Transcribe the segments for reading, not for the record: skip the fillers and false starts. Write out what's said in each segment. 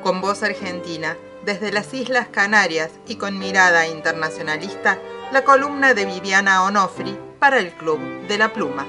Con voz argentina, desde las Islas Canarias y con mirada internacionalista, la columna de Viviana Onofri para el Club de la Pluma.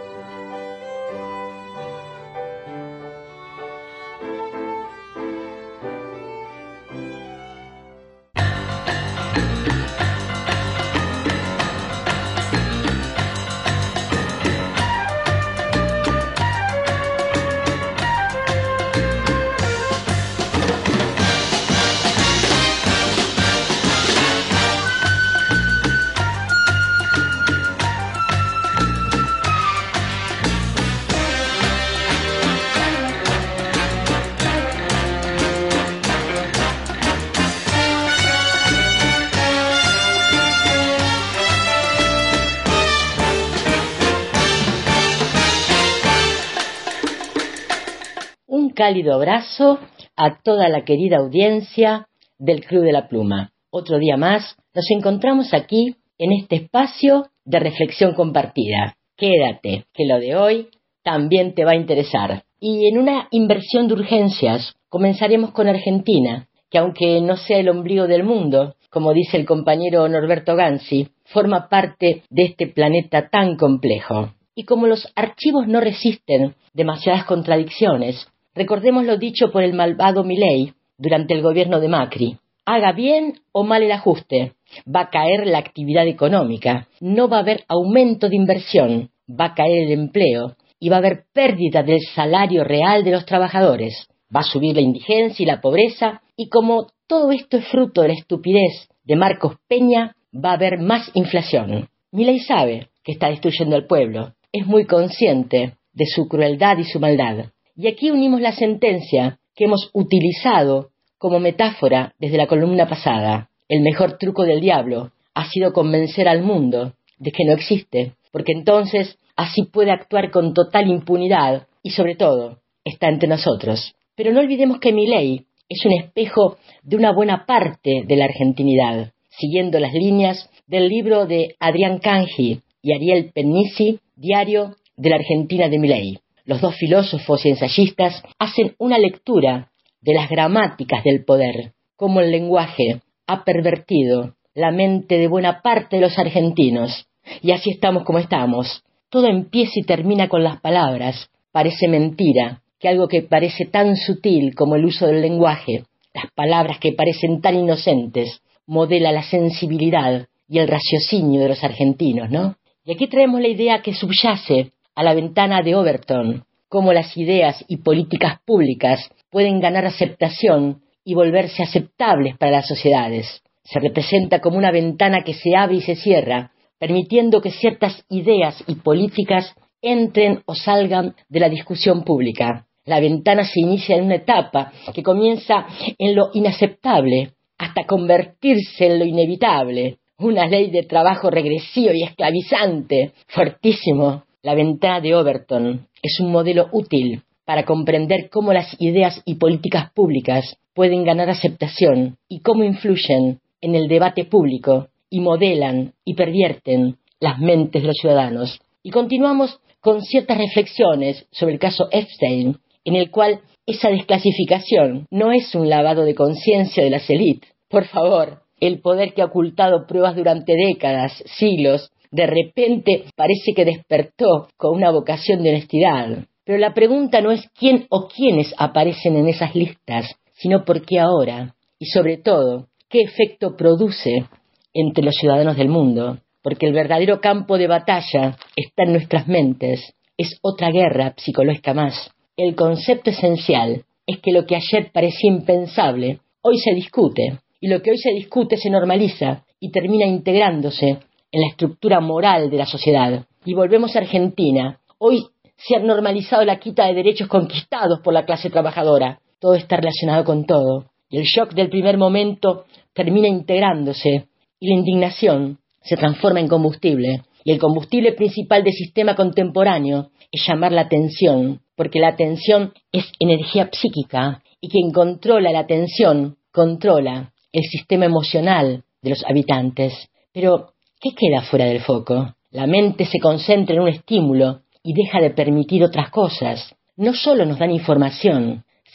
Cálido abrazo a toda la querida audiencia del Club de la Pluma. Otro día más nos encontramos aquí en este espacio de reflexión compartida. Quédate, que lo de hoy también te va a interesar. Y en una inversión de urgencias comenzaremos con Argentina, que aunque no sea el ombligo del mundo, como dice el compañero Norberto Ganzi, forma parte de este planeta tan complejo. Y como los archivos no resisten demasiadas contradicciones, recordemos lo dicho por el malvado Milei durante el gobierno de Macri. Haga bien o mal el ajuste, va a caer la actividad económica, no va a haber aumento de inversión, va a caer el empleo y va a haber pérdida del salario real de los trabajadores. Va a subir la indigencia y la pobreza y como todo esto es fruto de la estupidez de Marcos Peña, va a haber más inflación. Milei sabe que está destruyendo al pueblo, es muy consciente de su crueldad y su maldad. Y aquí unimos la sentencia que hemos utilizado como metáfora desde la columna pasada. El mejor truco del diablo ha sido convencer al mundo de que no existe, porque entonces así puede actuar con total impunidad y sobre todo está entre nosotros. Pero no olvidemos que Milei es un espejo de una buena parte de la argentinidad, siguiendo las líneas del libro de Adrián Cangi y Ariel Pennisi, Diario de la Argentina de Milei. Los dos filósofos y ensayistas hacen una lectura de las gramáticas del poder, cómo el lenguaje ha pervertido la mente de buena parte de los argentinos. Y así estamos como estamos. Todo empieza y termina con las palabras. Parece mentira que algo que parece tan sutil como el uso del lenguaje, las palabras que parecen tan inocentes, modela la sensibilidad y el raciocinio de los argentinos, ¿no? Y aquí traemos la idea que subyace a la ventana de Overton, cómo las ideas y políticas públicas pueden ganar aceptación y volverse aceptables para las sociedades. Se representa como una ventana que se abre y se cierra, permitiendo que ciertas ideas y políticas entren o salgan de la discusión pública. La ventana se inicia en una etapa que comienza en lo inaceptable hasta convertirse en lo inevitable. Una ley de trabajo regresivo y esclavizante, fuertísimo. La ventana de Overton es un modelo útil para comprender cómo las ideas y políticas públicas pueden ganar aceptación y cómo influyen en el debate público y modelan y pervierten las mentes de los ciudadanos. Y continuamos con ciertas reflexiones sobre el caso Epstein, en el cual esa desclasificación no es un lavado de conciencia de las élites. Por favor, el poder que ha ocultado pruebas durante décadas, siglos, de repente parece que despertó con una vocación de honestidad. Pero la pregunta no es quién o quiénes aparecen en esas listas, sino por qué ahora. Y sobre todo, qué efecto produce entre los ciudadanos del mundo. Porque el verdadero campo de batalla está en nuestras mentes. Es otra guerra psicológica más. El concepto esencial es que lo que ayer parecía impensable, hoy se discute. Y lo que hoy se discute se normaliza y termina integrándose en la estructura moral de la sociedad. Y volvemos a Argentina. Hoy se ha normalizado la quita de derechos conquistados por la clase trabajadora. Todo está relacionado con todo. Y el shock del primer momento termina integrándose. Y la indignación se transforma en combustible. Y el combustible principal del sistema contemporáneo es llamar la atención. Porque la atención es energía psíquica. Y quien controla la atención, controla el sistema emocional de los habitantes. Pero ¿qué queda fuera del foco? La mente se concentra en un estímulo y deja de permitir otras cosas. No solo nos dan información,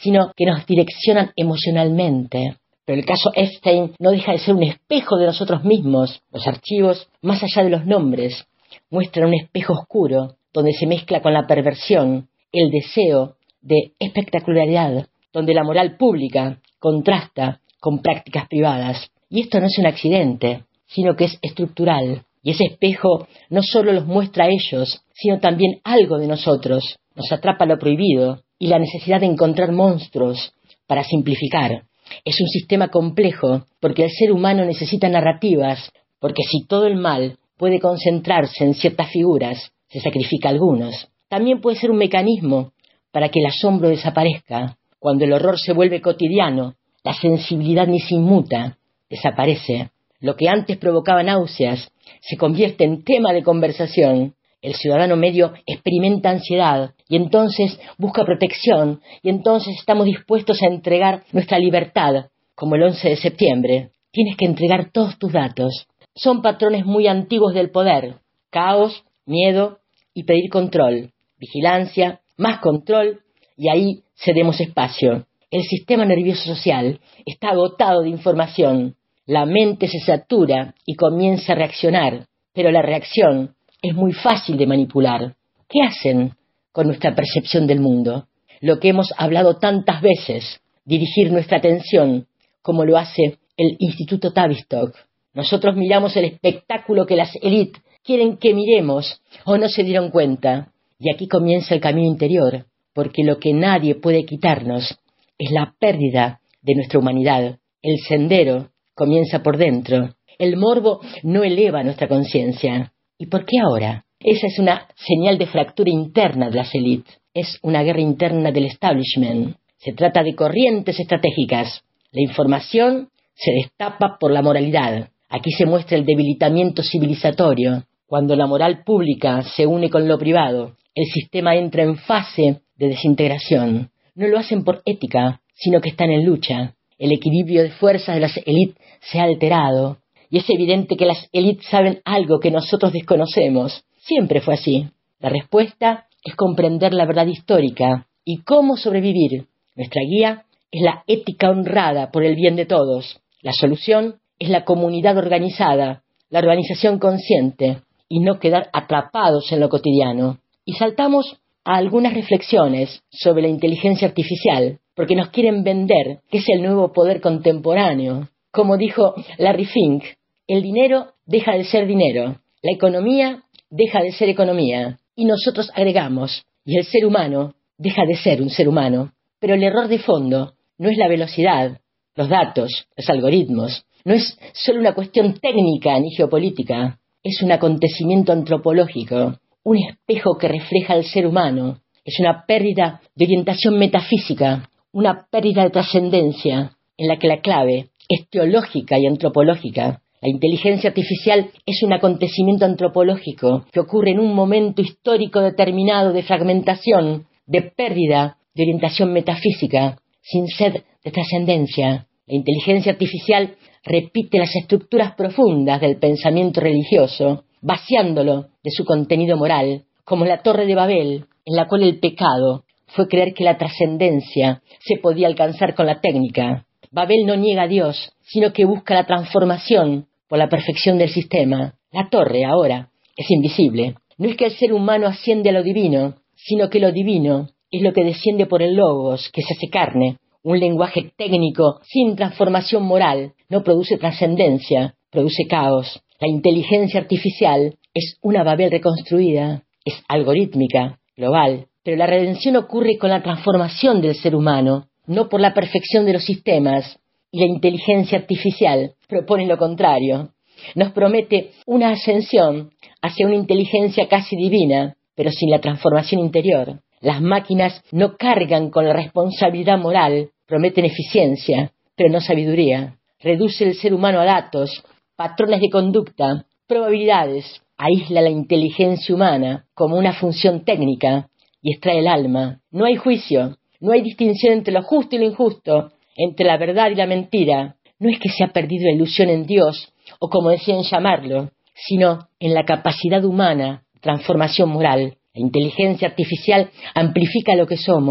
sino que nos direccionan emocionalmente. Pero el caso Epstein no deja de ser un espejo de nosotros mismos. Los archivos, más allá de los nombres, muestran un espejo oscuro donde se mezcla con la perversión, el deseo de espectacularidad, donde la moral pública contrasta con prácticas privadas. Y esto no es un accidente, sino que es estructural. Y ese espejo no solo los muestra a ellos, sino también algo de nosotros. Nos atrapa lo prohibido y la necesidad de encontrar monstruos para simplificar. Es un sistema complejo porque el ser humano necesita narrativas, porque si todo el mal puede concentrarse en ciertas figuras, se sacrifica a algunos. También puede ser un mecanismo para que el asombro desaparezca. Cuando el horror se vuelve cotidiano, la sensibilidad ni se inmuta, desaparece. Lo que antes provocaba náuseas se convierte en tema de conversación. El ciudadano medio experimenta ansiedad y entonces busca protección y entonces estamos dispuestos a entregar nuestra libertad, como el 11 de septiembre. Tienes que entregar todos tus datos. Son patrones muy antiguos del poder: caos, miedo y pedir control, vigilancia, más control, y ahí cedemos espacio. El sistema nervioso social está agotado de información. La mente se satura y comienza a reaccionar, pero la reacción es muy fácil de manipular. ¿Qué hacen con nuestra percepción del mundo? Lo que hemos hablado tantas veces, dirigir nuestra atención, como lo hace el Instituto Tavistock. Nosotros miramos el espectáculo que las élites quieren que miremos o no se dieron cuenta. Y aquí comienza el camino interior, porque lo que nadie puede quitarnos es la pérdida de nuestra humanidad. El sendero comienza por dentro. El morbo no eleva nuestra conciencia. ¿Y por qué ahora? Esa es una señal de fractura interna de las élites. Es una guerra interna del establishment. Se trata de corrientes estratégicas. La información se destapa por la moralidad. Aquí se muestra el debilitamiento civilizatorio. Cuando la moral pública se une con lo privado, el sistema entra en fase de desintegración. No lo hacen por ética, sino que están en lucha. El equilibrio de fuerzas de las élites se ha alterado. Y es evidente que las élites saben algo que nosotros desconocemos. Siempre fue así. La respuesta es comprender la verdad histórica y cómo sobrevivir. Nuestra guía es la ética honrada por el bien de todos. La solución es la comunidad organizada, la organización consciente, y no quedar atrapados en lo cotidiano. Y saltamos a algunas reflexiones sobre la inteligencia artificial, porque nos quieren vender que es el nuevo poder contemporáneo. Como dijo Larry Fink, el dinero deja de ser dinero, la economía deja de ser economía, y nosotros agregamos, y el ser humano deja de ser un ser humano. Pero el error de fondo no es la velocidad, los datos, los algoritmos, no es solo una cuestión técnica ni geopolítica, es un acontecimiento antropológico, un espejo que refleja al ser humano, es una pérdida de orientación metafísica, una pérdida de trascendencia, en la que la clave es teológica y antropológica. La inteligencia artificial es un acontecimiento antropológico que ocurre en un momento histórico determinado de fragmentación, de pérdida de orientación metafísica, sin sed de trascendencia. La inteligencia artificial repite las estructuras profundas del pensamiento religioso, vaciándolo de su contenido moral, como la Torre de Babel, en la cual el pecado fue creer que la trascendencia se podía alcanzar con la técnica. Babel no niega a Dios, sino que busca la transformación por la perfección del sistema. La torre, ahora, es invisible. No es que el ser humano asciende a lo divino, sino que lo divino es lo que desciende por el logos, que se hace carne. Un lenguaje técnico sin transformación moral no produce trascendencia, produce caos. La inteligencia artificial es una Babel reconstruida, es algorítmica, global, pero la redención ocurre con la transformación del ser humano, no por la perfección de los sistemas, y la inteligencia artificial propone lo contrario. Nos promete una ascensión hacia una inteligencia casi divina, pero sin la transformación interior. Las máquinas no cargan con la responsabilidad moral, prometen eficiencia, pero no sabiduría. Reduce el ser humano a datos, patrones de conducta, probabilidades. Aísla la inteligencia humana como una función técnica y extrae el alma. No hay juicio, no hay distinción entre lo justo y lo injusto, entre la verdad y la mentira. No es que se ha perdido la ilusión en Dios, o como decían llamarlo, sino en la capacidad humana de transformación moral. La inteligencia artificial amplifica lo que somos,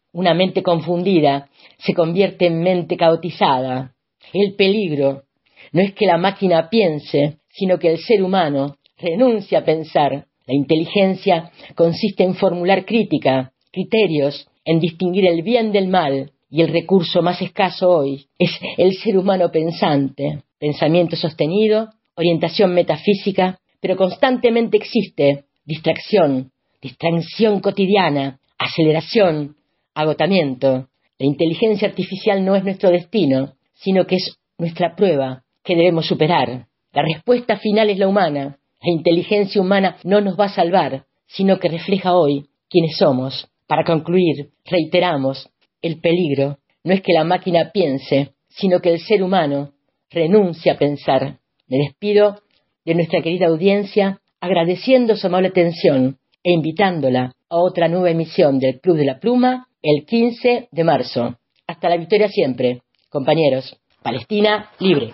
Una mente confundida se convierte en mente caotizada. El peligro no es que la máquina piense, sino que el ser humano renuncia a pensar. La inteligencia consiste en formular crítica, criterios, en distinguir el bien del mal, y el recurso más escaso hoy es el ser humano pensante. Pensamiento sostenido, orientación metafísica, pero constantemente existe distracción cotidiana, aceleración, agotamiento. La inteligencia artificial no es nuestro destino, sino que es nuestra prueba que debemos superar. La respuesta final es la humana. La inteligencia humana no nos va a salvar, sino que refleja hoy quiénes somos. Para concluir, reiteramos, el peligro no es que la máquina piense, sino que el ser humano renuncia a pensar. Me despido de nuestra querida audiencia agradeciendo su amable atención e invitándola a otra nueva emisión del Club de la Pluma el 15 de marzo. Hasta la victoria siempre, compañeros. Palestina libre.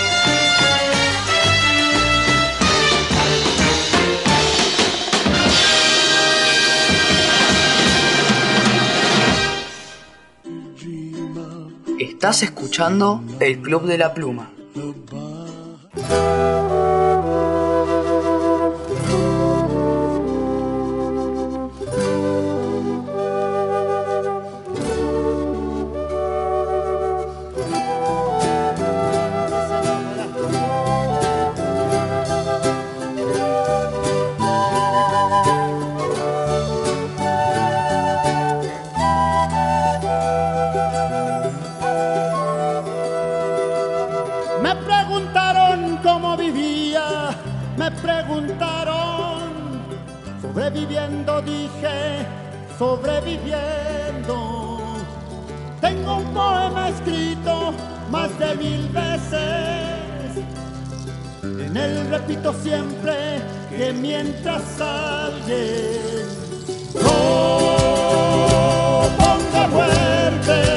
Estás escuchando el Club de la Pluma. Sobreviviendo, dije, sobreviviendo. Tengo un poema escrito más de 1000 veces. En él repito siempre que mientras alguien no ponga muerte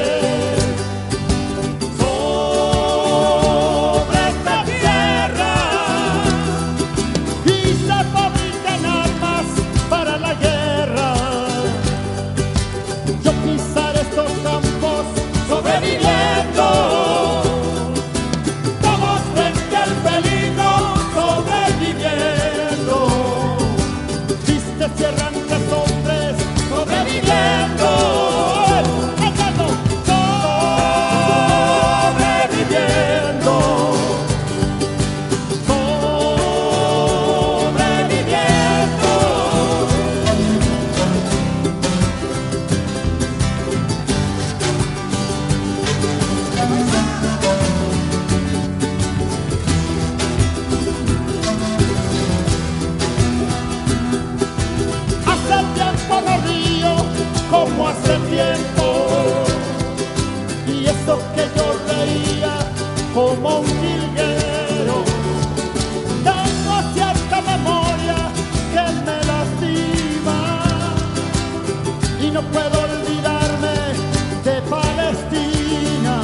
como un jilguero. Tengo cierta memoria que me lastima y no puedo olvidarme de Palestina.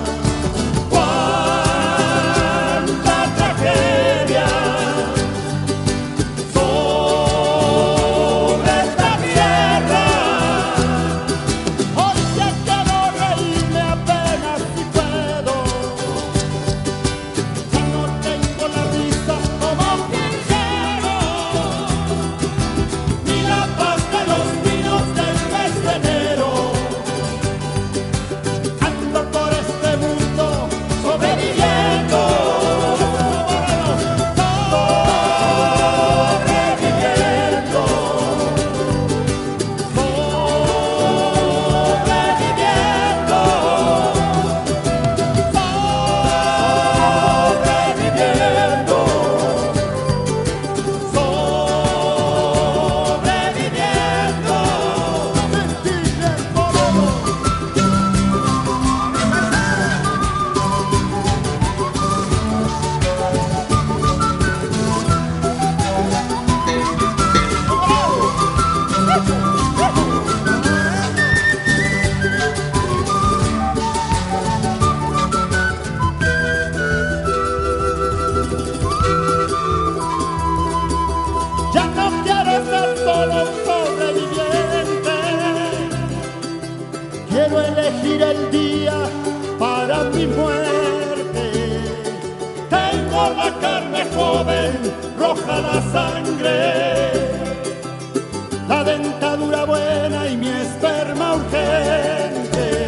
Cuánta tragedia sobre esta tierra. quiero elegir el día para mi muerte. Tengo la carne joven, roja la sangre, la dentadura buena y mi esperma urgente.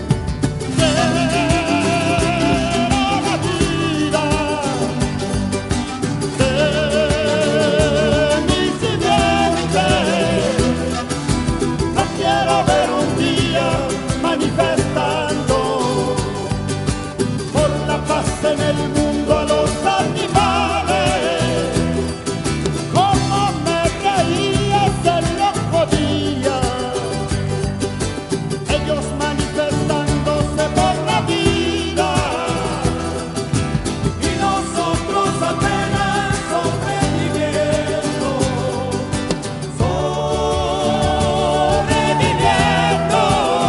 En el mundo a los animales, como me reía se lo podía, ellos manifestándose por la vida y nosotros apenas sobreviviendo, sobreviviendo.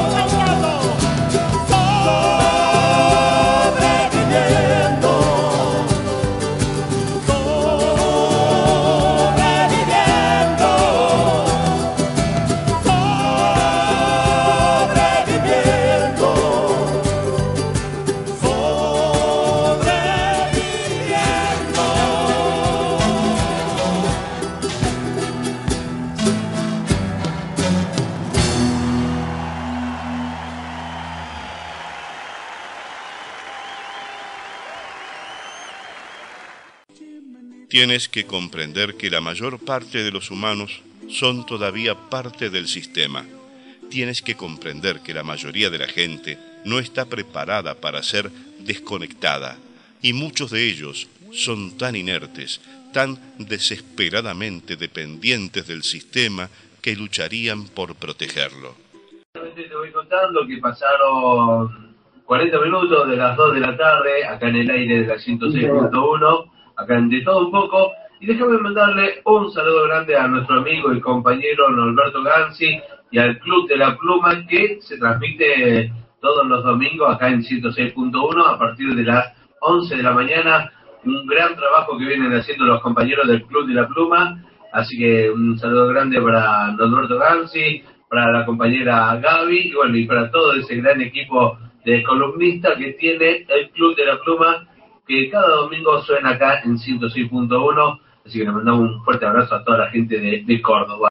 Tienes que comprender que la mayor parte de los humanos son todavía parte del sistema. Tienes que comprender que la mayoría de la gente no está preparada para ser desconectada, y muchos de ellos son tan inertes, tan desesperadamente dependientes del sistema, que lucharían por protegerlo. Te voy contando que pasaron 40 minutos de las 2 de la tarde, acá en el aire de la 106.1, acá en De Todo Un Poco, y déjame mandarle un saludo grande a nuestro amigo y compañero Norberto Gansi y al Club de la Pluma, que se transmite todos los domingos acá en 106.1 a partir de las 11 de la mañana. Un gran trabajo que vienen haciendo los compañeros del Club de la Pluma, así que un saludo grande para Norberto Gansi, para la compañera Gaby, y bueno, y para todo ese gran equipo de columnistas que tiene el Club de la Pluma, que cada domingo suena acá en 106.1, así que le mandamos un fuerte abrazo a toda la gente de Córdoba.